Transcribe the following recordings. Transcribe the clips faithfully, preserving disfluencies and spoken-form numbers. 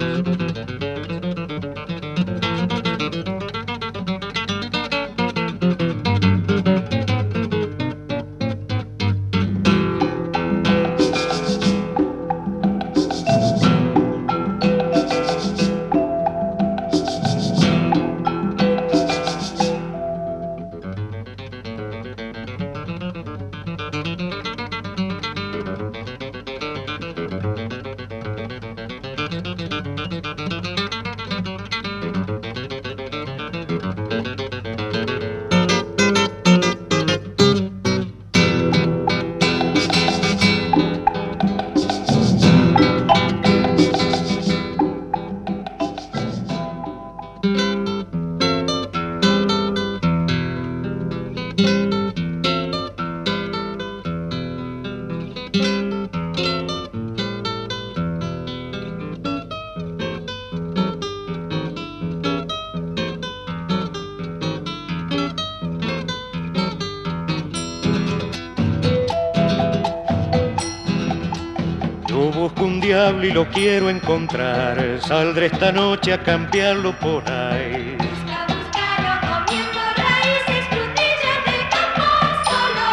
Busco un diablo y lo quiero encontrar, saldré esta noche a cambiarlo por ahí. Busca, búscalo comiendo raíces, frutillas del campo, solo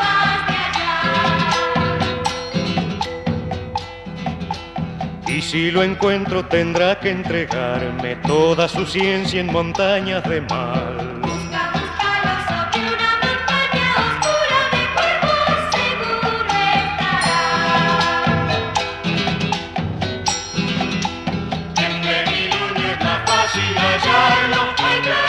más de allá. Y si lo encuentro tendrá que entregarme toda su ciencia en montañas de mal. Busca, búscalo sobre una montaña oscura de cuervos, seguro estará. En Plenilunio es más fácil hallarlo, hay